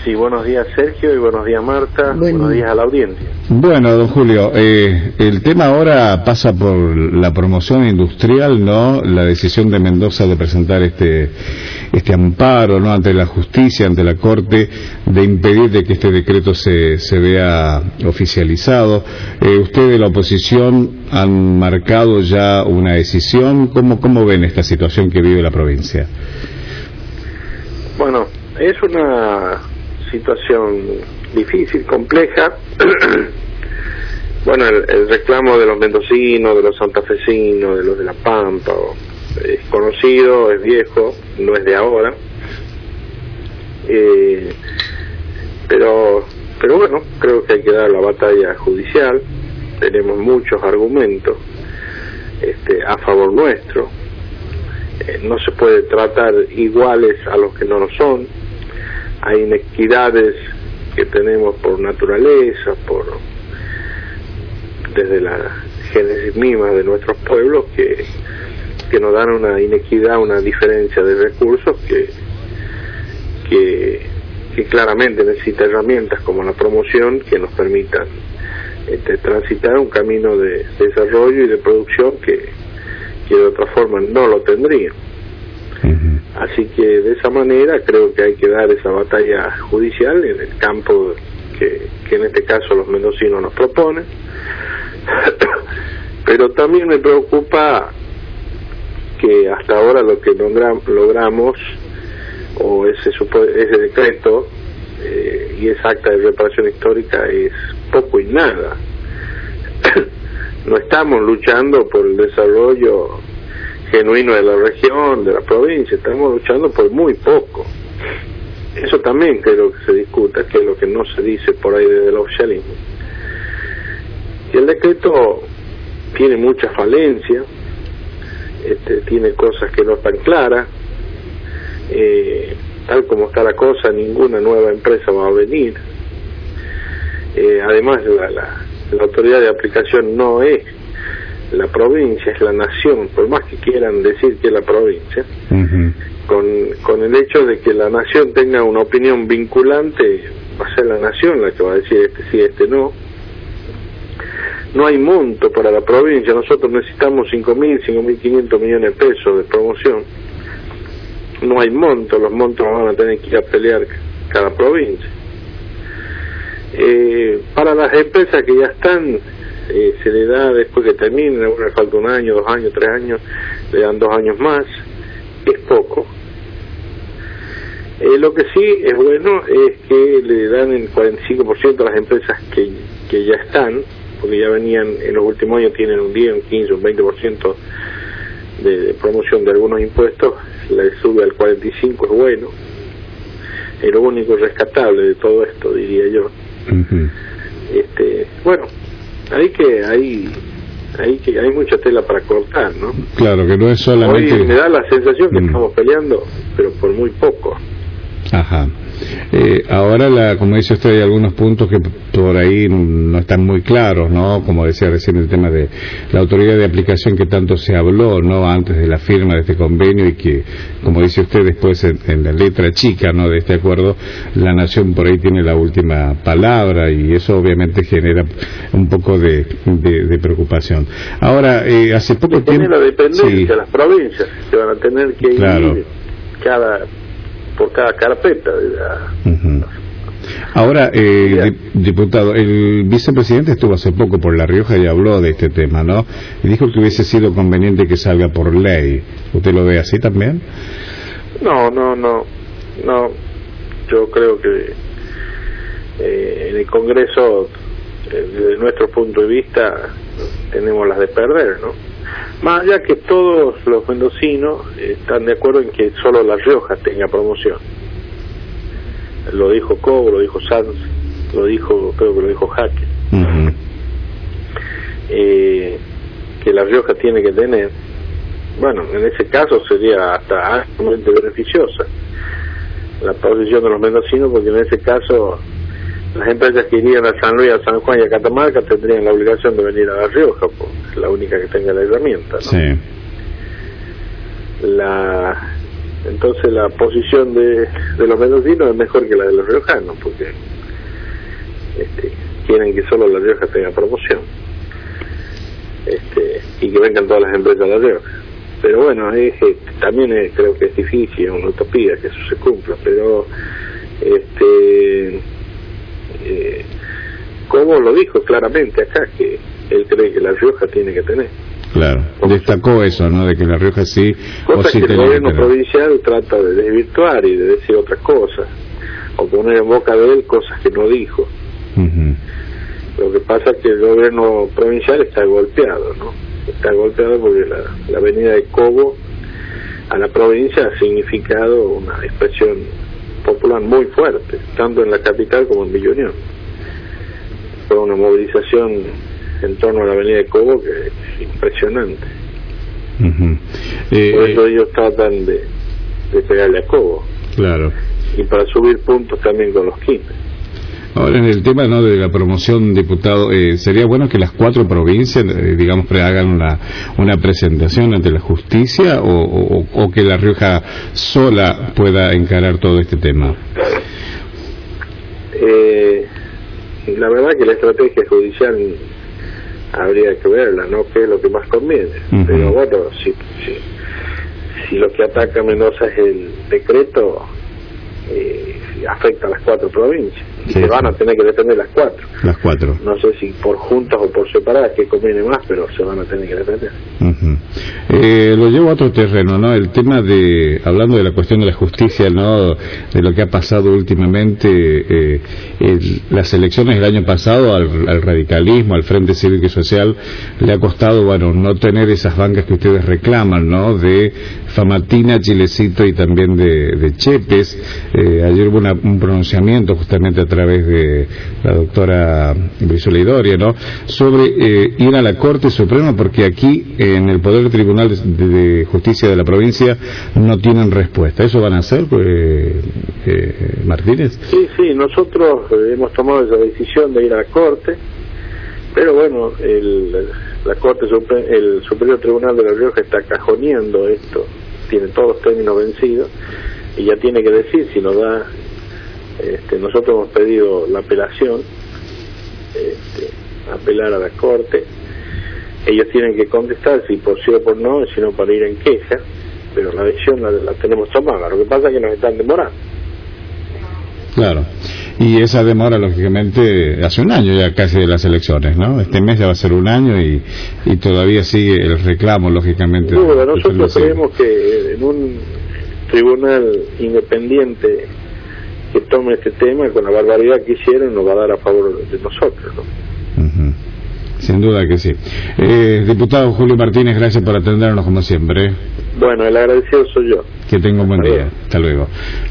Sí, buenos días Sergio y buenos días Marta, buenos días a la audiencia. Bueno, don Julio, el tema ahora pasa por la promoción industrial, ¿no? La decisión de Mendoza de presentar este amparo, ¿no? Ante la justicia, ante la Corte, de impedir de que este decreto se vea oficializado. Usted de la oposición han marcado ya una decisión. ¿Cómo ven esta situación que vive la provincia? Bueno, es una situación difícil, compleja. Bueno, el reclamo de los mendocinos, de los santafesinos, de los de La Pampa, es conocido, es viejo, no es de ahora. Pero bueno, creo que hay que dar la batalla judicial. Tenemos muchos argumentos a favor nuestro. No se puede tratar iguales a los que no lo son. Hay inequidades que tenemos por naturaleza, desde la génesis misma de nuestros pueblos, que nos dan una inequidad, una diferencia de recursos que claramente necesita herramientas como la promoción que nos permitan transitar un camino de desarrollo y de producción que de otra forma no lo tendría. Así que de esa manera creo que hay que dar esa batalla judicial en el campo que en este caso los mendocinos nos proponen. Pero también me preocupa que hasta ahora lo que logramos, o ese decreto y esa acta de reparación histórica, es poco y nada. No estamos luchando por el desarrollo genuino de la región, de la provincia, estamos luchando por muy poco. Eso también creo que se discuta, que es lo que no se dice por ahí desde el oficialismo. Y el decreto tiene muchas falencias, tiene cosas que no están claras. Tal como está la cosa, ninguna nueva empresa va a venir. Además, la autoridad de aplicación no es la provincia, es la nación, por más que quieran decir que es la provincia. Con el hecho de que la nación tenga una opinión vinculante, va a ser la nación la que va a decir este sí, este no. No hay monto para la provincia. Nosotros necesitamos 5.500 millones de pesos de promoción. No hay monto, los montos van a tener que ir a pelear cada provincia. Para las empresas que ya están, se le da después que terminen, a uno le falta 1 año, 2 años, 3 años, le dan 2 años más. Es poco. Lo que sí es bueno es que le dan el 45% a las empresas que ya están, porque ya venían en los últimos años, tienen un 10, un 15, un 20% de promoción de algunos impuestos, le sube al 45%, es bueno. Es lo único rescatable de todo esto, diría yo. Bueno, hay mucha tela para cortar, ¿no? Claro, que no es solamente... Hoy me da la sensación que estamos peleando, pero por muy poco. Ajá. Ahora, como dice usted, hay algunos puntos que por ahí no están muy claros, ¿no? Como decía recién, el tema de la autoridad de aplicación que tanto se habló, ¿no? Antes de la firma de este convenio, y que, como dice usted, después en la letra chica, ¿no? De este acuerdo, la nación por ahí tiene la última palabra, y eso obviamente genera un poco de preocupación. Ahora, hace poco tiempo... Tiene la dependencia, las provincias que van a tener que ir por cada carpeta. Ahora, diputado, el vicepresidente estuvo hace poco por La Rioja y habló de este tema, ¿no? Y dijo que hubiese sido conveniente que salga por ley. ¿Usted lo ve así también? No. Yo creo que en el Congreso, desde nuestro punto de vista, tenemos las de perder, ¿no? Más allá que todos los mendocinos están de acuerdo en que solo La Rioja tenga promoción. Lo dijo Cobo, lo dijo Sanz, creo que lo dijo Jaque. Que La Rioja tiene que tener. Bueno, en ese caso sería hasta altamente beneficiosa la posición de los mendocinos, porque en ese caso las empresas que irían a San Luis, a San Juan y a Catamarca tendrían la obligación de venir a La Rioja, porque es la única que tenga la herramienta, ¿no? Sí. entonces la posición de los mendocinos es mejor que la de los riojanos, porque quieren que solo La Rioja tenga promoción, y que vengan todas las empresas de La Rioja. Pero bueno, también creo que es difícil, es una utopía que eso se cumpla, pero Cobo lo dijo claramente acá, que él cree que La Rioja tiene que tener. Claro, destacó eso, ¿no? De que La Rioja sí o sí que el tenía gobierno provincial trata de desvirtuar y de decir otras cosas, o poner en boca de él cosas que no dijo. Lo que pasa es que el gobierno provincial está golpeado, ¿no? Está golpeado porque la venida de Cobo a la provincia ha significado una expresión popular muy fuerte, tanto en la capital como en Villa Unión. Fue una movilización en torno a la avenida de Cobo que es impresionante. Por eso ellos tratan de pegarle a Cobo. Claro. Y para subir puntos también con los quines. Ahora, en el tema, ¿no?, de la promoción, diputado, sería bueno que las 4 provincias, digamos, hagan una presentación ante la justicia, o que La Rioja sola pueda encarar todo este tema. La verdad que la estrategia judicial habría que verla, ¿no? ¿Qué es lo que más conviene? Pero bueno, si lo que ataca a Mendoza es el decreto, afecta a las 4 provincias. Se van a tener que defender las 4. Las 4. No sé si por juntas o por separadas, que conviene más, pero se van a tener que defender. Lo llevo a otro terreno, ¿no? El tema hablando de la cuestión de la justicia, ¿no?, de lo que ha pasado últimamente, las elecciones del año pasado al radicalismo, al Frente Cívico y Social, le ha costado, bueno, no tener esas bancas que ustedes reclaman, ¿no?, de Famatina, Chilecito y también de Chepes. Ayer hubo un pronunciamiento justamente a través de la doctora Brizuela Idoria, ¿no?, sobre ir a la Corte Suprema, porque aquí en el Poder Tribunal de Justicia de la provincia no tienen respuesta. ¿Eso van a hacer, Martínez? Sí, nosotros hemos tomado esa decisión de ir a la Corte, pero bueno, el Superior Tribunal de La Rioja está cajoneando esto, tiene todos los términos vencidos y ya tiene que decir si nos da. Nosotros hemos pedido la apelación, apelar a la Corte. Ellos tienen que contestar si por sí o por no, si no para ir en queja, pero la decisión la tenemos tomada. Lo que pasa es que nos están demorando. Claro, y esa demora lógicamente hace un año ya casi de las elecciones, ¿no? Este mes ya va a ser un año y todavía sigue el reclamo, lógicamente. Nosotros creemos que en un tribunal independiente que tome este tema, con la barbaridad que hicieron, nos va a dar a favor de nosotros, ¿no? Sin duda que sí. Diputado Julio Martínez, gracias por atendernos como siempre. Bueno, el agradecido soy yo. Que tenga un buen día. Hasta luego.